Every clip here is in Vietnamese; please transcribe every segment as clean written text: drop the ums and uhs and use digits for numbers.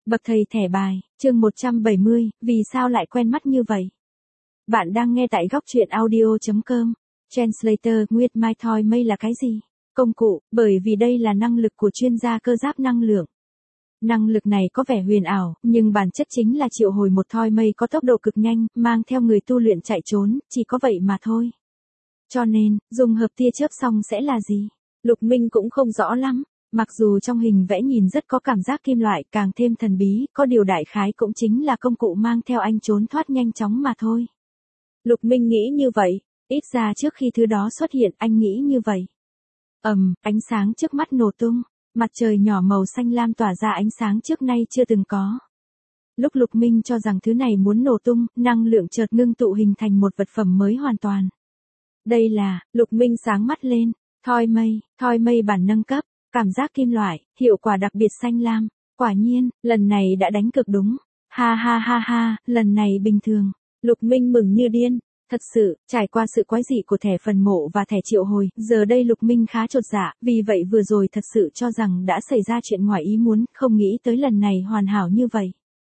Bậc thầy thẻ bài, chương 170, vì sao lại quen mắt như vậy? Bạn đang nghe tại góc truyện audio.com. Translator, Nguyệt Mai Thoi Mây là cái gì? Công cụ, bởi vì đây là năng lực của chuyên gia cơ giáp năng lượng. Năng lực này có vẻ huyền ảo, nhưng bản chất chính là triệu hồi một thoi mây có tốc độ cực nhanh, mang theo người tu luyện chạy trốn, chỉ có vậy mà thôi. Cho nên, dùng hợp tia chớp xong sẽ là gì? Lục Minh cũng không rõ lắm. Mặc dù trong hình vẽ nhìn rất có cảm giác kim loại, càng thêm thần bí, có điều đại khái cũng chính là công cụ mang theo anh trốn thoát nhanh chóng mà thôi. Lục Minh nghĩ như vậy, ít ra trước khi thứ đó xuất hiện anh nghĩ như vậy. Ánh sáng trước mắt nổ tung, mặt trời nhỏ màu xanh lam tỏa ra ánh sáng trước nay chưa từng có. Lúc Lục Minh cho rằng thứ này muốn nổ tung, năng lượng chợt ngưng tụ hình thành một vật phẩm mới hoàn toàn. Đây là, Lục Minh sáng mắt lên, thoi mây bản nâng cấp. Cảm giác kim loại, hiệu quả đặc biệt xanh lam, quả nhiên, lần này đã đánh cực đúng. Ha, lần này bình thường. Lục Minh mừng như điên, thật sự, trải qua sự quái dị của thẻ phần mộ và thẻ triệu hồi, giờ đây Lục Minh khá chột dạ, vì vậy vừa rồi thật sự cho rằng đã xảy ra chuyện ngoài ý muốn, không nghĩ tới lần này hoàn hảo như vậy.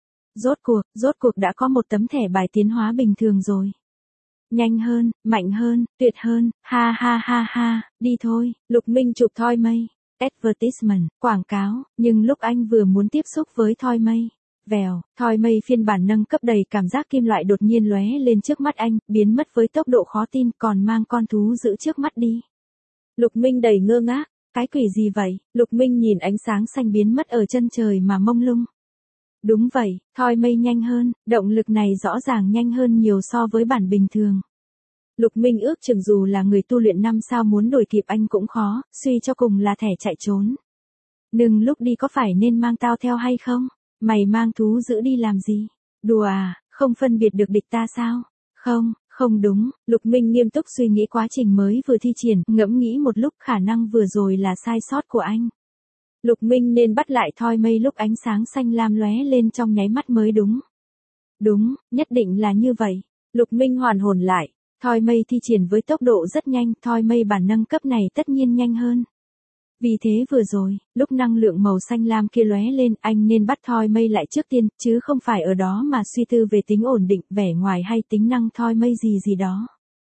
Rốt cuộc đã có một tấm thẻ bài tiến hóa bình thường rồi. Nhanh hơn, mạnh hơn, tuyệt hơn, ha, đi thôi, Lục Minh chụp thoi mây. Advertisement, quảng cáo, nhưng lúc anh vừa muốn tiếp xúc với thoi mây, vèo, thoi mây phiên bản nâng cấp đầy cảm giác kim loại đột nhiên lóe lên trước mắt anh, biến mất với tốc độ khó tin, còn mang con thú giữ trước mắt đi. Lục Minh đầy ngơ ngác, cái quỷ gì vậy? Lục Minh nhìn ánh sáng xanh biến mất ở chân trời mà mông lung. Đúng vậy, thoi mây nhanh hơn, động lực này rõ ràng nhanh hơn nhiều so với bản bình thường. Lục Minh ước chừng dù là người tu luyện 5 sao muốn đuổi kịp anh cũng khó, suy cho cùng là thẻ chạy trốn. Nhưng lúc đi có phải nên mang tao theo hay không? Mày mang thú giữ đi làm gì? Đùa à, không phân biệt được địch ta sao? Không đúng, Lục Minh nghiêm túc suy nghĩ quá trình mới vừa thi triển, ngẫm nghĩ một lúc khả năng vừa rồi là sai sót của anh. Lục Minh nên bắt lại thoi mây lúc ánh sáng xanh lam lóe lên trong nháy mắt mới đúng. Đúng, nhất định là như vậy. Lục Minh hoàn hồn lại. Thoi mây thi triển với tốc độ rất nhanh, thoi mây bản nâng cấp này tất nhiên nhanh hơn. Vì thế vừa rồi, lúc năng lượng màu xanh lam kia lóe lên, anh nên bắt thoi mây lại trước tiên, chứ không phải ở đó mà suy tư về tính ổn định, vẻ ngoài hay tính năng thoi mây gì đó.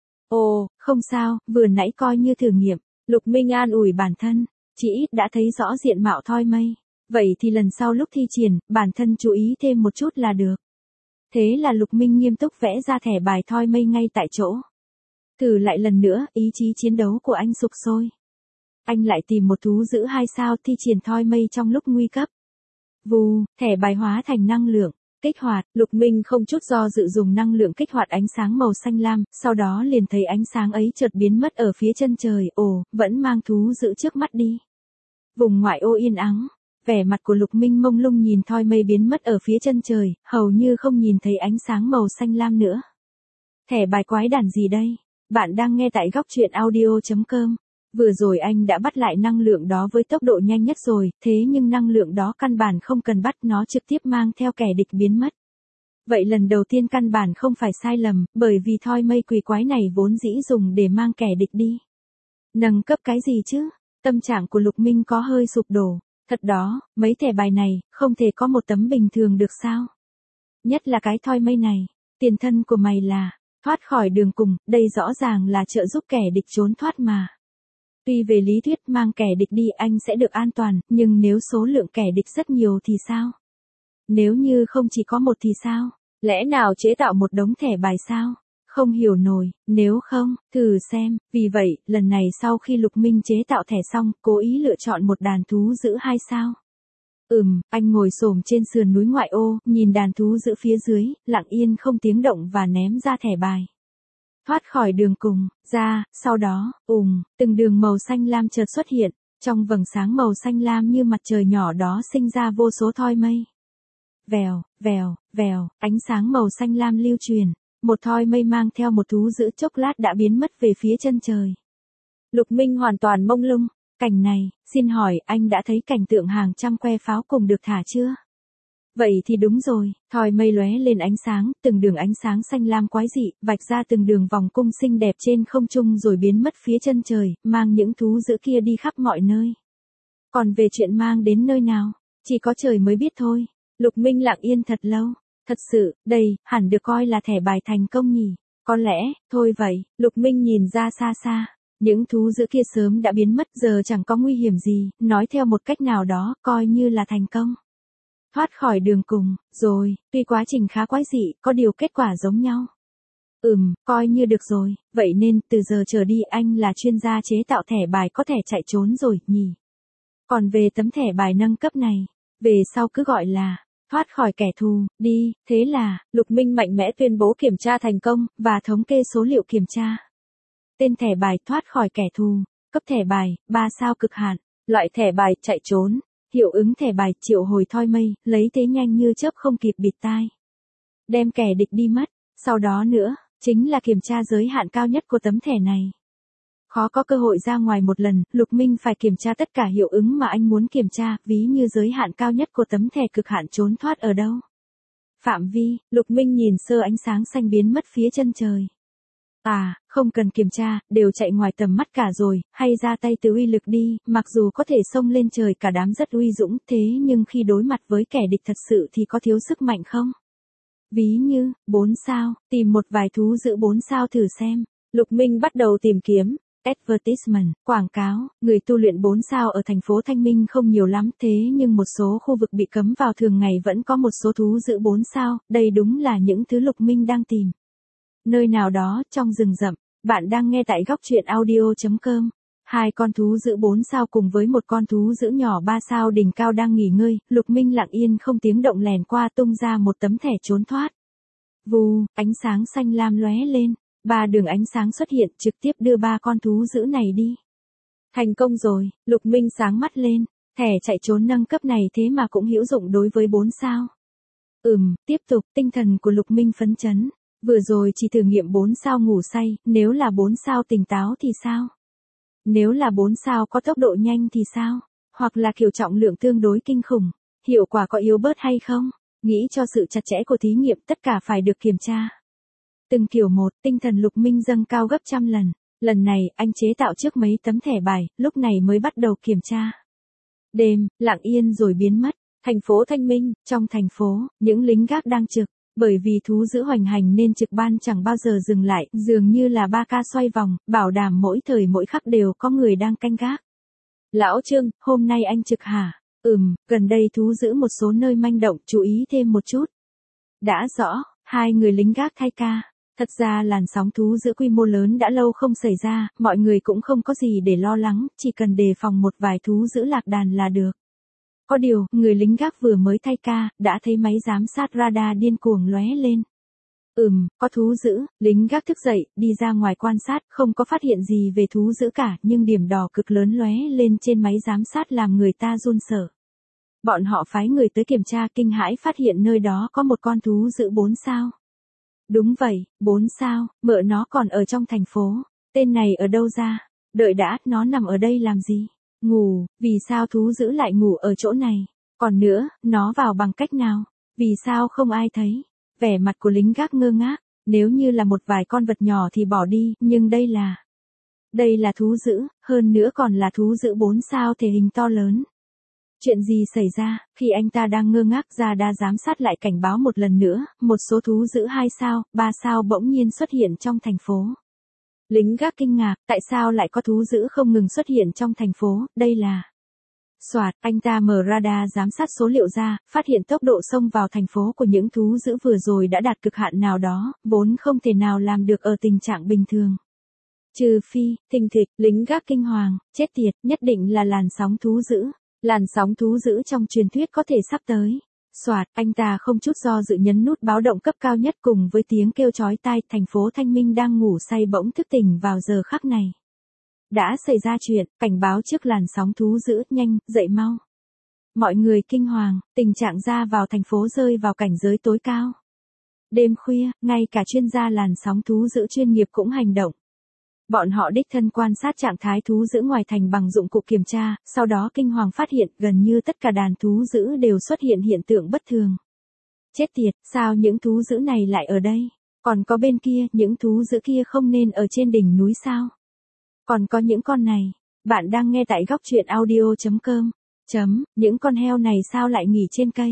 Ồ, không sao, vừa nãy coi như thử nghiệm, Lục Minh an ủi bản thân, chỉ ít đã thấy rõ diện mạo thoi mây. Vậy thì lần sau lúc thi triển, bản thân chú ý thêm một chút là được. Thế là Lục Minh nghiêm túc vẽ ra thẻ bài thoi mây ngay tại chỗ. Thử lại lần nữa, ý chí chiến đấu của anh sục sôi. Anh lại tìm một thú giữ 2 sao thi triển thoi mây trong lúc nguy cấp. Vù, thẻ bài hóa thành năng lượng, kích hoạt, Lục Minh không chút do dự dùng năng lượng kích hoạt ánh sáng màu xanh lam, sau đó liền thấy ánh sáng ấy chợt biến mất ở phía chân trời, vẫn mang thú giữ trước mắt đi. Vùng ngoại ô yên ắng. Vẻ mặt của Lục Minh mông lung nhìn thoi mây biến mất ở phía chân trời, hầu như không nhìn thấy ánh sáng màu xanh lam nữa. Thẻ bài quái đản gì đây? Bạn đang nghe tại góc truyện audio.com. Vừa rồi anh đã bắt lại năng lượng đó với tốc độ nhanh nhất rồi, thế nhưng năng lượng đó căn bản không cần bắt, nó trực tiếp mang theo kẻ địch biến mất. Vậy lần đầu tiên căn bản không phải sai lầm, bởi vì thoi mây quỷ quái này vốn dĩ dùng để mang kẻ địch đi. Nâng cấp cái gì chứ? Tâm trạng của Lục Minh có hơi sụp đổ. Thật đó, mấy thẻ bài này, không thể có một tấm bình thường được sao? Nhất là cái thoi mây này, tiền thân của mày là, thoát khỏi đường cùng, đây rõ ràng là trợ giúp kẻ địch trốn thoát mà. Tuy về lý thuyết mang kẻ địch đi anh sẽ được an toàn, nhưng nếu số lượng kẻ địch rất nhiều thì sao? Nếu như không chỉ có một thì sao? Lẽ nào chế tạo một đống thẻ bài sao? Không hiểu nổi, nếu không, thử xem, vì vậy, lần này sau khi Lục Minh chế tạo thẻ xong, cố ý lựa chọn một đàn thú giữ 2 sao. Anh ngồi xổm trên sườn núi ngoại ô, nhìn đàn thú giữ phía dưới, lặng yên không tiếng động và ném ra thẻ bài. Thoát khỏi đường cùng, ra, sau đó, từng đường màu xanh lam chợt xuất hiện, trong vầng sáng màu xanh lam như mặt trời nhỏ đó sinh ra vô số thoi mây. Vèo, ánh sáng màu xanh lam lưu truyền. Một thoi mây mang theo một thú giữ chốc lát đã biến mất về phía chân trời. Lục Minh hoàn toàn mông lung, cảnh này, xin hỏi anh đã thấy cảnh tượng hàng trăm que pháo cùng được thả chưa? Vậy thì đúng rồi, thoi mây lóe lên ánh sáng, từng đường ánh sáng xanh lam quái dị, vạch ra từng đường vòng cung xinh đẹp trên không trung rồi biến mất phía chân trời, mang những thú giữ kia đi khắp mọi nơi. Còn về chuyện mang đến nơi nào, chỉ có trời mới biết thôi. Lục Minh lặng yên thật lâu. Thật sự, đây, hẳn được coi là thẻ bài thành công nhỉ. Có lẽ, thôi vậy, Lục Minh nhìn ra xa xa. Những thú dữ kia sớm đã biến mất, giờ chẳng có nguy hiểm gì, nói theo một cách nào đó, coi như là thành công. Thoát khỏi đường cùng, rồi, tuy quá trình khá quái dị, có điều kết quả giống nhau. Coi như được rồi, vậy nên, từ giờ trở đi anh là chuyên gia chế tạo thẻ bài có thể chạy trốn rồi, nhỉ. Còn về tấm thẻ bài nâng cấp này, về sau cứ gọi là, thoát khỏi kẻ thù, đi, thế là, Lục Minh mạnh mẽ tuyên bố kiểm tra thành công, và thống kê số liệu kiểm tra. Tên thẻ bài thoát khỏi kẻ thù, cấp thẻ bài, 3 sao cực hạn, loại thẻ bài chạy trốn, hiệu ứng thẻ bài triệu hồi thoi mây, lấy thế nhanh như chớp không kịp bịt tai. Đem kẻ địch đi mất, sau đó nữa, chính là kiểm tra giới hạn cao nhất của tấm thẻ này. Khó có cơ hội ra ngoài một lần, Lục Minh phải kiểm tra tất cả hiệu ứng mà anh muốn kiểm tra, ví như giới hạn cao nhất của tấm thẻ cực hạn trốn thoát ở đâu. Phạm vi, Lục Minh nhìn sơ ánh sáng xanh biến mất phía chân trời. Không cần kiểm tra, đều chạy ngoài tầm mắt cả rồi, hay ra tay từ uy lực đi, mặc dù có thể xông lên trời cả đám rất uy dũng, thế nhưng khi đối mặt với kẻ địch thật sự thì có thiếu sức mạnh không? Ví như, 4 sao, tìm một vài thú dữ 4 sao thử xem. Lục Minh bắt đầu tìm kiếm. Advertisement, quảng cáo, người tu luyện 4 sao ở thành phố Thanh Minh không nhiều lắm, thế nhưng một số khu vực bị cấm vào thường ngày vẫn có một số thú dữ 4 sao, đây đúng là những thứ Lục Minh đang tìm. Nơi nào đó, trong rừng rậm, bạn đang nghe tại góc truyện audio.com. Hai con thú dữ 4 sao cùng với một con thú dữ nhỏ 3 sao đỉnh cao đang nghỉ ngơi, Lục Minh lặng yên không tiếng động lèn qua tung ra một tấm thẻ trốn thoát. Vù, ánh sáng xanh lam lóe lên. 3 đường ánh sáng xuất hiện trực tiếp đưa 3 con thú dữ này đi. Thành công rồi, Lục Minh sáng mắt lên, thẻ chạy trốn nâng cấp này thế mà cũng hữu dụng đối với 4 sao. Tiếp tục, tinh thần của Lục Minh phấn chấn. Vừa rồi chỉ thử nghiệm 4 sao ngủ say, nếu là 4 sao tỉnh táo thì sao? Nếu là 4 sao có tốc độ nhanh thì sao? Hoặc là kiểu trọng lượng tương đối kinh khủng, hiệu quả có yếu bớt hay không? Nghĩ cho sự chặt chẽ của thí nghiệm tất cả phải được kiểm tra. Từng kiểu một, tinh thần Lục Minh dâng cao gấp trăm lần. Lần này, anh chế tạo trước mấy tấm thẻ bài, lúc này mới bắt đầu kiểm tra. Đêm, lặng yên rồi biến mất. Thành phố Thanh Minh, trong thành phố, những lính gác đang trực. Bởi vì thú dữ hoành hành nên trực ban chẳng bao giờ dừng lại, dường như là 3K xoay vòng, bảo đảm mỗi thời mỗi khắc đều có người đang canh gác. Lão Trương, hôm nay anh trực hả? Gần đây thú dữ một số nơi manh động, chú ý thêm một chút. Đã rõ, hai người lính gác thay ca. Thật ra làn sóng thú dữ quy mô lớn đã lâu không xảy ra, mọi người cũng không có gì để lo lắng, chỉ cần đề phòng một vài thú dữ lạc đàn là được. Có điều, người lính gác vừa mới thay ca, đã thấy máy giám sát radar điên cuồng lóe lên. Có thú dữ, lính gác thức dậy, đi ra ngoài quan sát, không có phát hiện gì về thú dữ cả, nhưng điểm đỏ cực lớn lóe lên trên máy giám sát làm người ta run sợ. Bọn họ phái người tới kiểm tra kinh hãi phát hiện nơi đó có một con thú dữ 4 sao. Đúng vậy, 4 sao, mợ nó còn ở trong thành phố. Tên này ở đâu ra? Đợi đã, nó nằm ở đây làm gì? Ngủ, vì sao thú dữ lại ngủ ở chỗ này? Còn nữa, nó vào bằng cách nào? Vì sao không ai thấy? Vẻ mặt của lính gác ngơ ngác, nếu như là một vài con vật nhỏ thì bỏ đi, nhưng đây là thú dữ, hơn nữa còn là thú dữ 4 sao thể hình to lớn. Chuyện gì xảy ra, khi anh ta đang ngơ ngác ra đa giám sát lại cảnh báo một lần nữa, một số thú dữ 2 sao, 3 sao bỗng nhiên xuất hiện trong thành phố. Lính gác kinh ngạc, tại sao lại có thú dữ không ngừng xuất hiện trong thành phố, đây là... Soạt, anh ta mở radar giám sát số liệu ra, phát hiện tốc độ xông vào thành phố của những thú dữ vừa rồi đã đạt cực hạn nào đó, vốn không thể nào làm được ở tình trạng bình thường. Trừ phi, thình thịch, lính gác kinh hoàng, chết tiệt, nhất định là làn sóng thú dữ. Làn sóng thú dữ trong truyền thuyết có thể sắp tới. Soạt, anh ta không chút do dự nhấn nút báo động cấp cao nhất cùng với tiếng kêu chói tai, thành phố Thanh Minh đang ngủ say bỗng thức tỉnh vào giờ khắc này. Đã xảy ra chuyện, cảnh báo trước làn sóng thú dữ, nhanh, dậy mau. Mọi người kinh hoàng, tình trạng ra vào thành phố rơi vào cảnh giới tối cao. Đêm khuya, ngay cả chuyên gia làn sóng thú dữ chuyên nghiệp cũng hành động. Bọn họ đích thân quan sát trạng thái thú dữ ngoài thành bằng dụng cụ kiểm tra, sau đó kinh hoàng phát hiện gần như tất cả đàn thú dữ đều xuất hiện hiện tượng bất thường. Chết tiệt, sao những thú dữ này lại ở đây? Còn có bên kia, những thú dữ kia không nên ở trên đỉnh núi sao? Còn có những con này, bạn đang nghe tại góc truyện audio.com. Những con heo này sao lại nghỉ trên cây?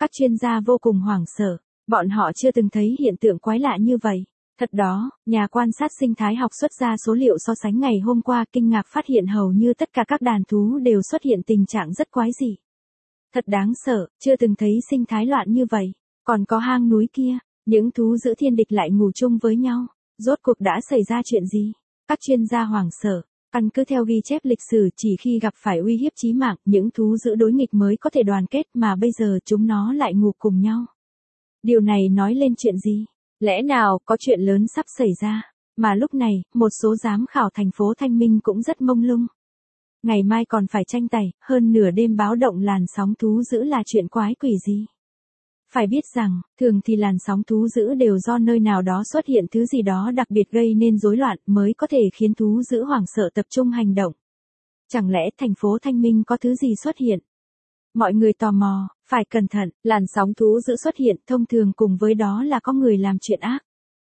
Các chuyên gia vô cùng hoảng sợ, bọn họ chưa từng thấy hiện tượng quái lạ như vậy. Thật đó, nhà quan sát sinh thái học xuất ra số liệu so sánh ngày hôm qua kinh ngạc phát hiện hầu như tất cả các đàn thú đều xuất hiện tình trạng rất quái dị. Thật đáng sợ, chưa từng thấy sinh thái loạn như vậy. Còn có hang núi kia, những thú dữ thiên địch lại ngủ chung với nhau. Rốt cuộc đã xảy ra chuyện gì? Các chuyên gia hoảng sợ. Căn cứ theo ghi chép lịch sử chỉ khi gặp phải uy hiếp chí mạng, những thú dữ đối nghịch mới có thể đoàn kết mà bây giờ chúng nó lại ngủ cùng nhau. Điều này nói lên chuyện gì? Lẽ nào có chuyện lớn sắp xảy ra? Mà lúc này, một số giám khảo thành phố Thanh Minh cũng rất mông lung. Ngày mai còn phải tranh tài, hơn nửa đêm báo động làn sóng thú dữ là chuyện quái quỷ gì? Phải biết rằng, thường thì làn sóng thú dữ đều do nơi nào đó xuất hiện thứ gì đó đặc biệt gây nên rối loạn mới có thể khiến thú dữ hoảng sợ tập trung hành động. Chẳng lẽ thành phố Thanh Minh có thứ gì xuất hiện? Mọi người tò mò, phải cẩn thận, làn sóng thú dữ xuất hiện thông thường cùng với đó là có người làm chuyện ác.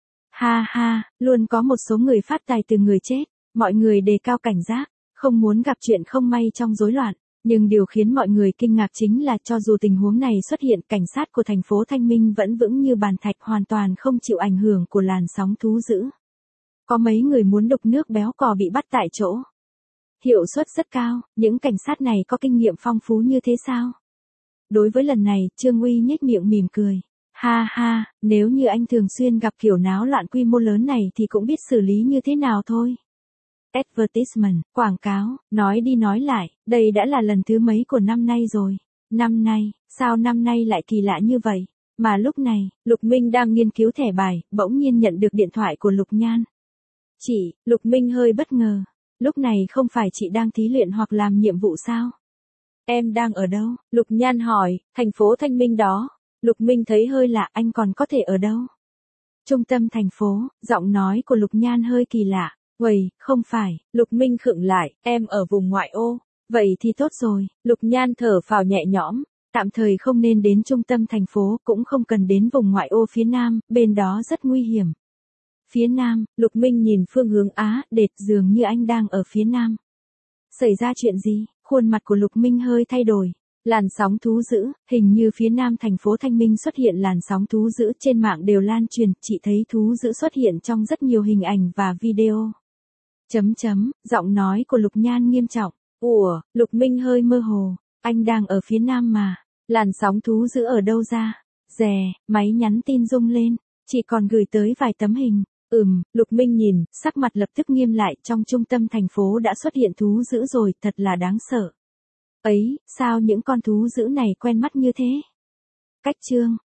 Ha ha, luôn có một số người phát tài từ người chết, mọi người đề cao cảnh giác, không muốn gặp chuyện không may trong rối loạn. Nhưng điều khiến mọi người kinh ngạc chính là cho dù tình huống này xuất hiện, cảnh sát của thành phố Thanh Minh vẫn vững như bàn thạch, hoàn toàn không chịu ảnh hưởng của làn sóng thú dữ. Có mấy người muốn đục nước béo cò bị bắt tại chỗ. Hiệu suất rất cao, những cảnh sát này có kinh nghiệm phong phú như thế sao? Đối với lần này, Trương Uy nhếch miệng mỉm cười. Ha ha, nếu như anh thường xuyên gặp kiểu náo loạn quy mô lớn này thì cũng biết xử lý như thế nào thôi. Advertisement, quảng cáo, nói đi nói lại, đây đã là lần thứ mấy của năm nay rồi. Năm nay, sao năm nay lại kỳ lạ như vậy? Mà lúc này, Lục Minh đang nghiên cứu thẻ bài, bỗng nhiên nhận được điện thoại của Lục Nhan. Chị, Lục Minh hơi bất ngờ. Lúc này không phải chị đang thí luyện hoặc làm nhiệm vụ sao? Em đang ở đâu? Lục Nhan hỏi, thành phố Thanh Minh đó. Lục Minh thấy hơi lạ, anh còn có thể ở đâu? Trung tâm thành phố, giọng nói của Lục Nhan hơi kỳ lạ. Uầy, không phải, Lục Minh khựng lại, em ở vùng ngoại ô. Vậy thì tốt rồi, Lục Nhan thở phào nhẹ nhõm, tạm thời không nên đến trung tâm thành phố, cũng không cần đến vùng ngoại ô phía nam, bên đó rất nguy hiểm. Phía nam, Lục Minh nhìn phương hướng Đệt, dường như anh đang ở phía nam. Xảy ra chuyện gì? Khuôn mặt của Lục Minh hơi thay đổi. Làn sóng thú dữ, hình như phía nam thành phố Thanh Minh xuất hiện làn sóng thú dữ, trên mạng đều lan truyền, chị thấy thú dữ xuất hiện trong rất nhiều hình ảnh và video. Giọng nói của Lục Nhan nghiêm trọng. Ủa, Lục Minh hơi mơ hồ, anh đang ở phía nam mà, làn sóng thú dữ ở đâu ra? Máy nhắn tin rung lên, chị còn gửi tới vài tấm hình. Lục Minh nhìn, sắc mặt lập tức nghiêm lại, trong trung tâm thành phố đã xuất hiện thú dữ rồi, thật là đáng sợ. Ấy, sao những con thú dữ này quen mắt như thế? Cách chương